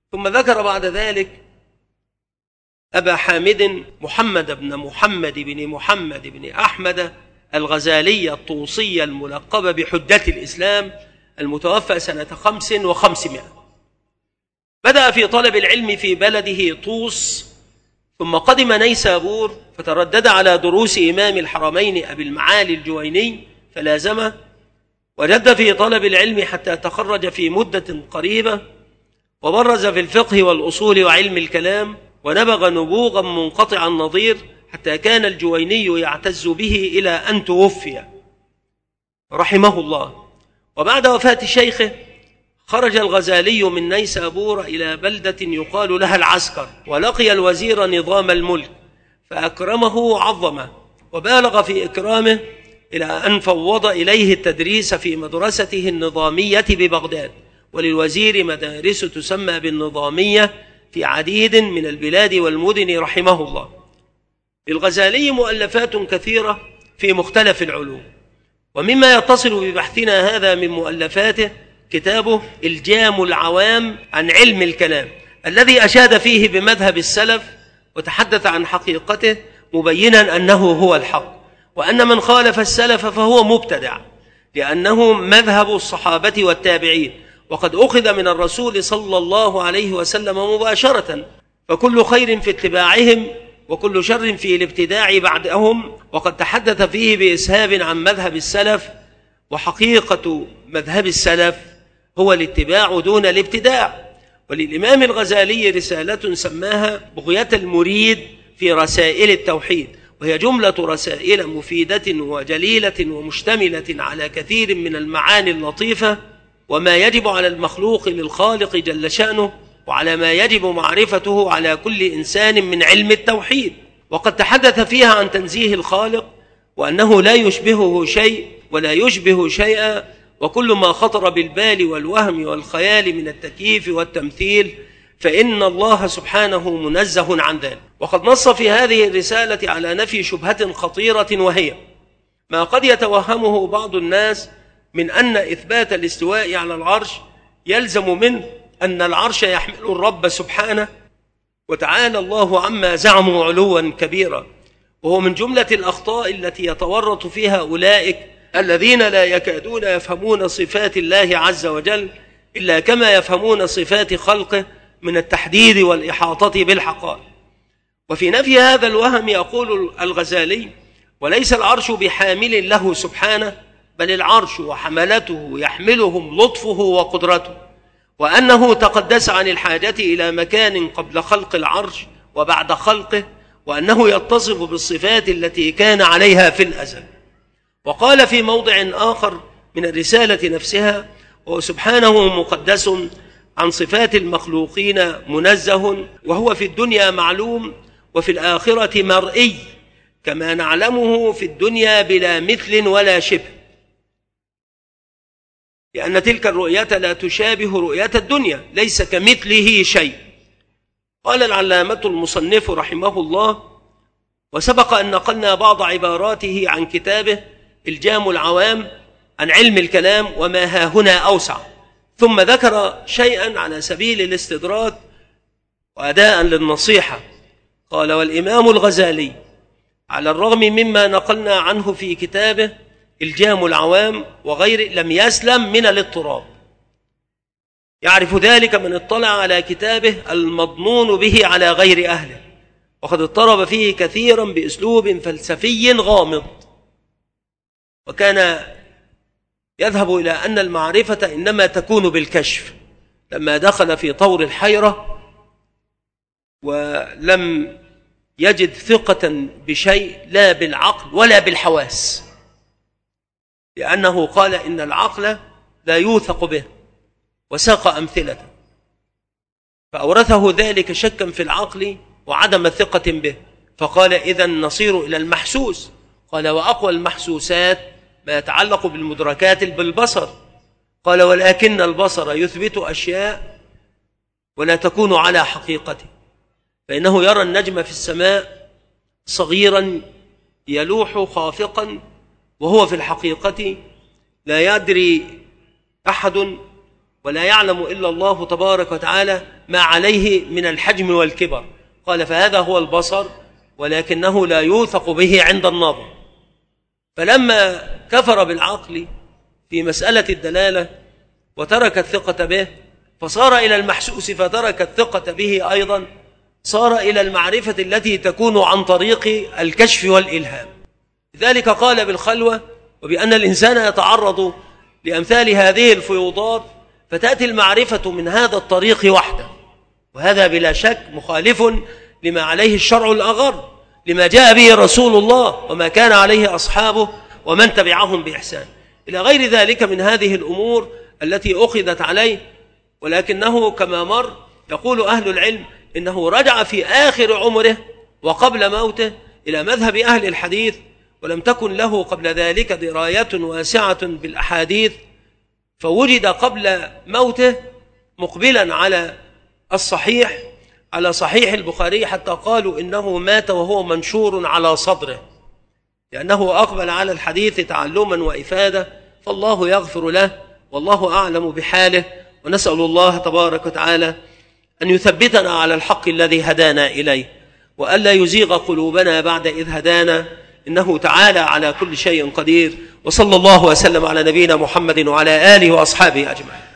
ثم ذكر بعد ذلك أبا حامد محمد بن محمد بن أحمد الغزالي الطوسي الملقب بحجة الإسلام المتوفى سنة 500. بدأ في طلب العلم في بلده طوس، ثم قدم نيسابور فتردد على دروس إمام الحرمين أبي المعالي الجويني فلازمه، وجد في طلب العلم حتى تخرج في مدة قريبة، وبرز في الفقه والأصول وعلم الكلام، ونبغ نبوغا منقطع النظير حتى كان الجويني يعتز به إلى أن توفي رحمه الله. وبعد وفاة شيخه خرج الغزالي من نيسابور إلى بلدة يقال لها العسكر، ولقي الوزير نظام الملك فأكرمه وعظمه، وبالغ في إكرامه إلى أن فوض إليه التدريس في مدرسته النظامية ببغداد. وللوزير مدارس تسمى بالنظامية في عديد من البلاد والمدن رحمه الله. للغزالي مؤلفات كثيرة في مختلف العلوم، ومما يتصل ببحثنا هذا من مؤلفاته كتابه الجام العوام عن علم الكلام، الذي أشاد فيه بمذهب السلف وتحدث عن حقيقته مبينا أنه هو الحق، وأن من خالف السلف فهو مبتدع، لأنه مذهب الصحابة والتابعين، وقد أخذ من الرسول صلى الله عليه وسلم مباشرة، فكل خير في اتباعهم وكل شر في الابتداع بعدهم. وقد تحدث فيه بإسهاب عن مذهب السلف، وحقيقة مذهب السلف هو الاتباع دون الابتداع. وللإمام الغزالي رسالة سماها بغية المريد في رسائل التوحيد، وهي جملة رسائل مفيدة وجليلة ومشتملة على كثير من المعاني اللطيفة، وما يجب على المخلوق للخالق جل شأنه، وعلى ما يجب معرفته على كل إنسان من علم التوحيد. وقد تحدث فيها عن تنزيه الخالق، وأنه لا يشبهه شيء ولا يشبه شيئا، وكل ما خطر بالبال والوهم والخيال من التكييف والتمثيل فإن الله سبحانه منزه عن ذلك. وقد نص في هذه الرسالة على نفي شبهة خطيرة، وهي ما قد يتوهمه بعض الناس من أن إثبات الاستواء على العرش يلزم منه أن العرش يحمل الرب سبحانه وتعالى الله عما زعموا علوا كبيرا، وهو من جملة الأخطاء التي يتورط فيها أولئك الذين لا يكادون يفهمون صفات الله عز وجل إلا كما يفهمون صفات خلقه من التحديد والإحاطة بالحقائق. وفي نفي هذا الوهم يقول الغزالي: وليس العرش بحامل له سبحانه، بل العرش وحملته يحملهم لطفه وقدرته، وأنه تقدس عن الحاجة إلى مكان قبل خلق العرش وبعد خلقه، وأنه يتصف بالصفات التي كان عليها في الأزل. وقال في موضع آخر من الرسالة نفسها: وهو سبحانه مقدس عن صفات المخلوقين منزه، وهو في الدنيا معلوم وفي الآخرة مرئي، كما نعلمه في الدنيا بلا مثل ولا شبه، لأن تلك الرؤية لا تشابه رؤية الدنيا، ليس كمثله شيء. قال العلامة المصنف رحمه الله: وسبق أن نقلنا بعض عباراته عن كتابه الجام العوام عن علم الكلام وما هاهنا أوسع، ثم ذكر شيئا على سبيل الاستدراك وأداء للنصيحة. قال: والإمام الغزالي على الرغم مما نقلنا عنه في كتابه الجام العوام وغيره لم يسلم من الاضطراب، يعرف ذلك من اطلع على كتابه المضنون به على غير أهله، وقد اضطرب فيه كثيرا بأسلوب فلسفي غامض، وكان يذهب إلى أن المعرفة إنما تكون بالكشف، لما دخل في طور الحيرة ولم يجد ثقة بشيء لا بالعقل ولا بالحواس، لأنه قال إن العقل لا يوثق به، وساق أمثلة، فأورثه ذلك شكا في العقل وعدم ثقة به، فقال: إذن نصير إلى المحسوس. قال: وأقوى المحسوسات ما يتعلق بالمدركات بالبصر. قال: ولكن البصر يثبت أشياء ولا تكون على حقيقته، فإنه يرى النجم في السماء صغيرا يلوح خافقا، وهو في الحقيقة لا يدري أحد ولا يعلم إلا الله تبارك وتعالى ما عليه من الحجم والكبر. قال فهذا هو البصر ولكنه لا يوثق به عند النظر. فلما كفر بالعقل في مسألة الدلالة وترك الثقة به، فصار إلى المحسوس فترك الثقة به أيضا، صار إلى المعرفة التي تكون عن طريق الكشف والإلهام. لذلك قال بالخلوة وبأن الإنسان يتعرض لأمثال هذه الفيوضات، فتأتي المعرفة من هذا الطريق وحده، وهذا بلا شك مخالف لما عليه الشرع الأغر، لما جاء به رسول الله وما كان عليه أصحابه ومن تبعهم بإحسان، إلى غير ذلك من هذه الأمور التي أخذت عليه. ولكنه كما مر يقول أهل العلم إنه رجع في آخر عمره وقبل موته إلى مذهب أهل الحديث، ولم تكن له قبل ذلك دراية واسعة بالأحاديث، فوجد قبل موته مقبلا على الصحيح، على صحيح البخاري، حتى قالوا إنه مات وهو منشور على صدره، لأنه أقبل على الحديث تعلما وإفادة. فالله يغفر له والله أعلم بحاله، ونسأل الله تبارك وتعالى أن يثبتنا على الحق الذي هدانا إليه، وألا يزيغ قلوبنا بعد إذ هدانا، إنه تعالى على كل شيء قدير. وصلى الله وسلم على نبينا محمد وعلى آله وأصحابه أجمعين.